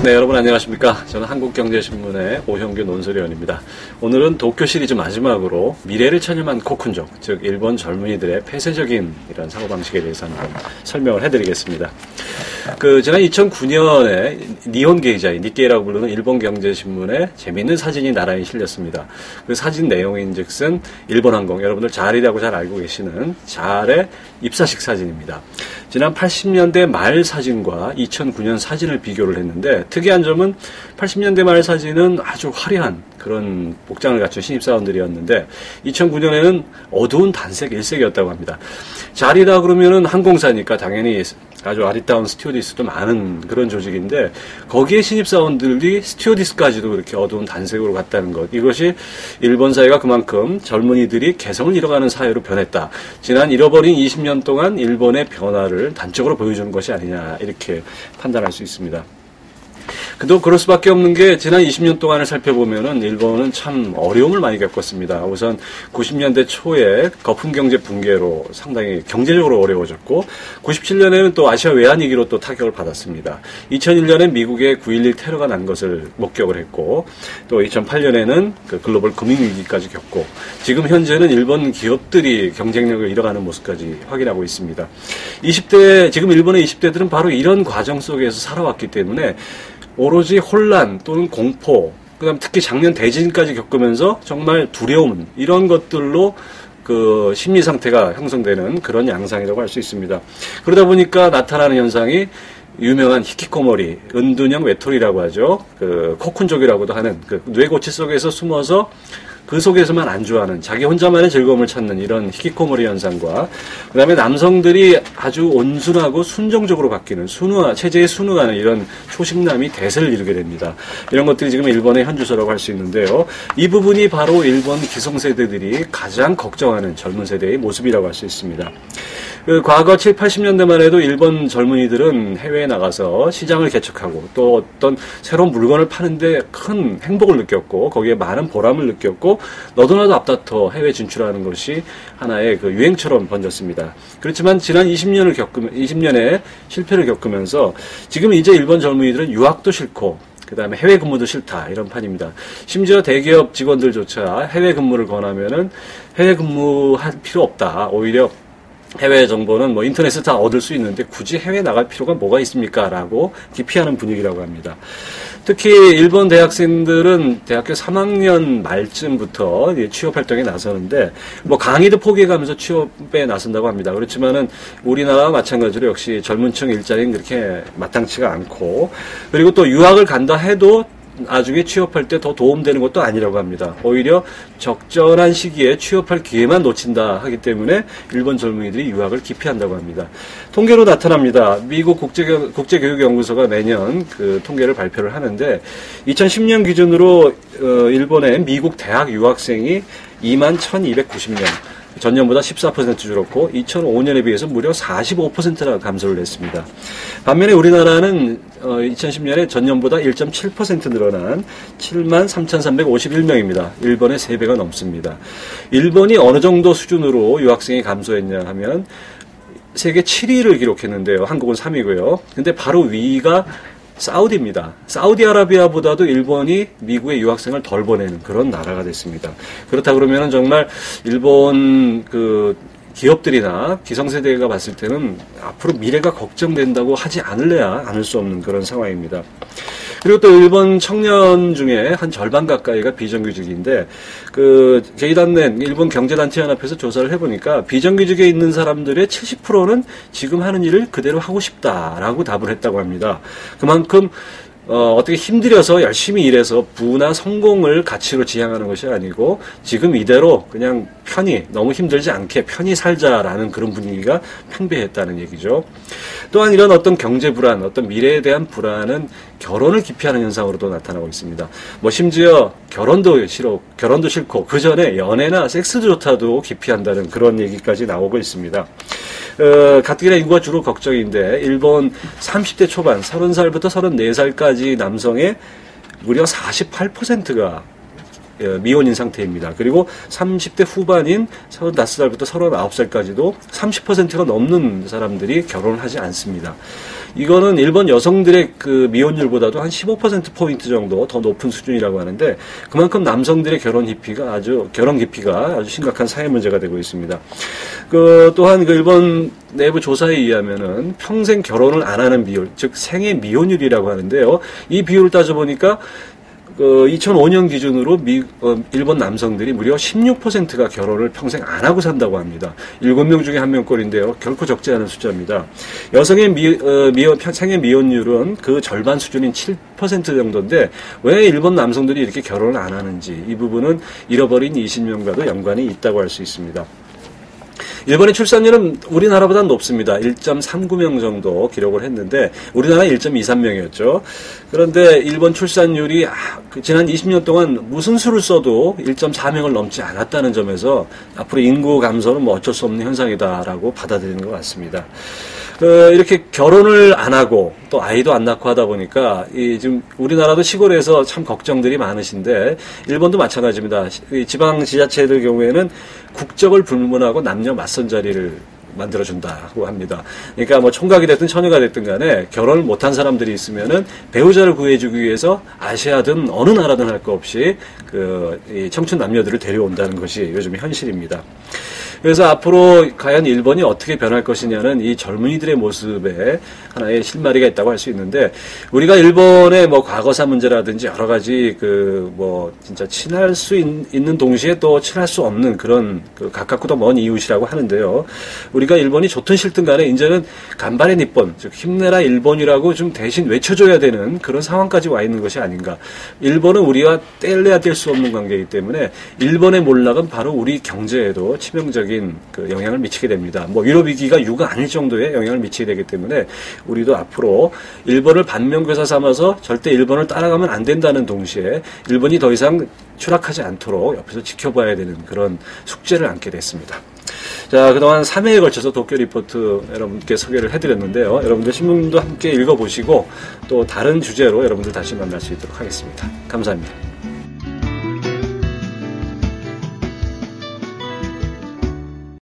네, 여러분 안녕하십니까. 저는 한국경제신문의 오형규 논설위원입니다. 오늘은 도쿄 시리즈 마지막으로 미래를 체념한 코쿤족, 즉 일본 젊은이들의 폐쇄적인 이런 사고방식에 대해서 한번 설명을 해드리겠습니다. 지난 2009년에 니혼 게이자이, 니케이라고 부르는 일본 경제신문에 재미있는 사진이 나란히 실렸습니다. 그 사진 내용인즉슨 일본항공, 여러분들 잘이라고 잘 알고 계시는 잘의 입사식 사진입니다. 지난 80년대 말 사진과 2009년 사진을 비교를 했는데 특이한 점은 80년대 말 사진은 아주 화려한 그런 복장을 갖춘 신입사원들이었는데 2009년에는 어두운 단색 일색이었다고 합니다. 잘이다 그러면은 항공사니까 당연히 아주 아리따운 스튜어디스도 많은 그런 조직인데 거기에 신입사원들이 스튜어디스까지도 그렇게 어두운 단색으로 갔다는 것, 이것이 일본 사회가 그만큼 젊은이들이 개성을 잃어가는 사회로 변했다. 지난 잃어버린 20년 동안 일본의 변화를 단적으로 보여주는 것이 아니냐, 이렇게 판단할 수 있습니다. 그도 그럴 수밖에 없는 게 지난 20년 동안을 살펴보면은 일본은 참 어려움을 많이 겪었습니다. 우선 90년대 초에 거품 경제 붕괴로 상당히 경제적으로 어려워졌고 97년에는 또 아시아 외환위기로 또 타격을 받았습니다. 2001년에 미국의 9.11 테러가 난 것을 목격을 했고 또 2008년에는 그 글로벌 금융위기까지 겪고 지금 현재는 일본 기업들이 경쟁력을 잃어가는 모습까지 확인하고 있습니다. 지금 일본의 20대들은 바로 이런 과정 속에서 살아왔기 때문에 오로지 혼란 또는 공포, 그다음 특히 작년 대진까지 겪으면서 정말 두려움, 이런 것들로 그 심리 상태가 형성되는 그런 양상이라고 할 수 있습니다. 그러다 보니까 나타나는 현상이 유명한 히키코모리, 은둔형 외톨이라고 하죠. 코쿤족이라고도 하는 뇌고치 속에서 숨어서 그 속에서만 안주하는, 자기 혼자만의 즐거움을 찾는 이런 히키코모리 현상과 그 다음에 남성들이 아주 온순하고 순정적으로 바뀌는 체제에 순응하는 이런 초식남이 대세를 이루게 됩니다. 이런 것들이 지금 일본의 현주소라고 할 수 있는데요. 이 부분이 바로 일본 기성세대들이 가장 걱정하는 젊은 세대의 모습이라고 할 수 있습니다. 과거 7, 80년대만 해도 일본 젊은이들은 해외에 나가서 시장을 개척하고 또 어떤 새로운 물건을 파는데 큰 행복을 느꼈고 거기에 많은 보람을 느꼈고 너도나도 앞다퉈 해외 진출하는 것이 하나의 그 유행처럼 번졌습니다. 그렇지만 지난 20년에 실패를 겪으면서 지금 이제 일본 젊은이들은 유학도 싫고 그 다음에 해외 근무도 싫다, 이런 판입니다. 심지어 대기업 직원들조차 해외 근무를 권하면은 해외 근무할 필요 없다. 오히려 해외 정보는 인터넷에서 다 얻을 수 있는데 굳이 해외 나갈 필요가 뭐가 있습니까? 라고 기피하는 분위기라고 합니다. 특히 일본 대학생들은 대학교 3학년 말쯤부터 취업 활동에 나서는데 강의도 포기해가면서 취업에 나선다고 합니다. 그렇지만은 우리나라와 마찬가지로 역시 젊은 층 일자리는 그렇게 마땅치가 않고, 그리고 또 유학을 간다 해도 나중에 취업할 때 더 도움되는 것도 아니라고 합니다. 오히려 적절한 시기에 취업할 기회만 놓친다 하기 때문에 일본 젊은이들이 유학을 기피한다고 합니다. 통계로 나타납니다. 미국 국제교육연구소가 매년 그 통계를 발표를 하는데 2010년 기준으로 일본의 미국 대학 유학생이 21,290명, 전년보다 14% 줄었고 2005년에 비해서 무려 45%나 감소를 했습니다. 반면에 우리나라는 2010년에 전년보다 1.7% 늘어난 73,351명입니다. 일본의 3배가 넘습니다. 일본이 어느 정도 수준으로 유학생이 감소했냐 하면 세계 7위를 기록했는데요. 한국은 3위고요. 근데 바로 위가 사우디입니다. 사우디아라비아보다도 일본이 미국의 유학생을 덜 보내는 그런 나라가 됐습니다. 그렇다 그러면은 정말 일본 기업들이나 기성세대가 봤을 때는 앞으로 미래가 걱정된다고 하지 않을 수 없는 그런 상황입니다. 그리고 또 일본 청년 중에 한 절반 가까이가 비정규직인데 게이단넨 일본 경제단체연합에서 조사를 해보니까 비정규직에 있는 사람들의 70%는 지금 하는 일을 그대로 하고 싶다라고 답을 했다고 합니다. 그만큼 어떻게 힘들여서 열심히 일해서 부나 성공을 가치로 지향하는 것이 아니고 지금 이대로 그냥 너무 힘들지 않게 편히 살자라는 그런 분위기가 팽배했다는 얘기죠. 또한 이런 어떤 경제 불안, 어떤 미래에 대한 불안은 결혼을 기피하는 현상으로도 나타나고 있습니다. 심지어 결혼도 싫고 그 전에 연애나 섹스조차도 기피한다는 그런 얘기까지 나오고 있습니다. 가뜩이나 인구가 주로 걱정인데 일본 30대 초반 30살부터 34살까지 남성의 무려 48%가 미혼인 상태입니다. 그리고 30대 후반인 35살부터 39살까지도 30%가 넘는 사람들이 결혼을 하지 않습니다. 이거는 일본 여성들의 그 미혼율보다도 한 15%포인트 정도 더 높은 수준이라고 하는데, 그만큼 남성들의 결혼 기피가 아주 심각한 사회 문제가 되고 있습니다. 또한 일본 내부 조사에 의하면은 평생 결혼을 안 하는 비율, 즉 생애 미혼율이라고 하는데요. 이 비율을 따져보니까 2005년 기준으로 일본 남성들이 무려 16%가 결혼을 평생 안 하고 산다고 합니다. 7명 중에 1명꼴인데요. 결코 적지 않은 숫자입니다. 여성의 생애 미혼율은 그 절반 수준인 7% 정도인데, 왜 일본 남성들이 이렇게 결혼을 안 하는지, 이 부분은 잃어버린 20년과도 연관이 있다고 할 수 있습니다. 일본의 출산율은 우리나라보다 높습니다. 1.39명 정도 기록을 했는데, 우리나라 1.23명이었죠. 그런데 일본 출산율이 지난 20년 동안 무슨 수를 써도 1.4명을 넘지 않았다는 점에서 앞으로 인구 감소는 어쩔 수 없는 현상이다라고 받아들이는 것 같습니다. 이렇게 결혼을 안 하고 또 아이도 안 낳고 하다 보니까 지금 우리나라도 시골에서 참 걱정들이 많으신데, 일본도 마찬가지입니다. 지방 지자체들 경우에는 국적을 불문하고 남녀 맞선 자리를 만들어준다고 합니다. 그러니까 총각이 됐든 처녀가 됐든 간에 결혼을 못한 사람들이 있으면은 배우자를 구해주기 위해서 아시아든 어느 나라든 할 거 없이 이 청춘 남녀들을 데려온다는 것이 요즘 현실입니다. 그래서 앞으로 과연 일본이 어떻게 변할 것이냐는 이 젊은이들의 모습에 하나의 실마리가 있다고 할 수 있는데, 우리가 일본의 과거사 문제라든지 여러 가지 진짜 친할 수 있는 동시에 또 친할 수 없는 그런 가깝고도 먼 이웃이라고 하는데요. 우리가 일본이 좋든 싫든 간에 이제는 간발의 니폰, 즉 힘내라 일본이라고 좀 대신 외쳐줘야 되는 그런 상황까지 와 있는 것이 아닌가. 일본은 우리가 뗄래야 뗄 수 없는 관계이기 때문에 일본의 몰락은 바로 우리 경제에도 치명적인 영향을 미치게 됩니다. 유럽 위기가 유가 아닐 정도의 영향을 미치게 되기 때문에 우리도 앞으로 일본을 반면교사 삼아서 절대 일본을 따라가면 안 된다는 동시에 일본이 더 이상 추락하지 않도록 옆에서 지켜봐야 되는 그런 숙제를 안게 됐습니다. 자, 그동안 3회에 걸쳐서 도쿄 리포트 여러분께 소개를 해드렸는데요. 여러분들 신문도 함께 읽어보시고 또 다른 주제로 여러분들 다시 만날 수 있도록 하겠습니다. 감사합니다.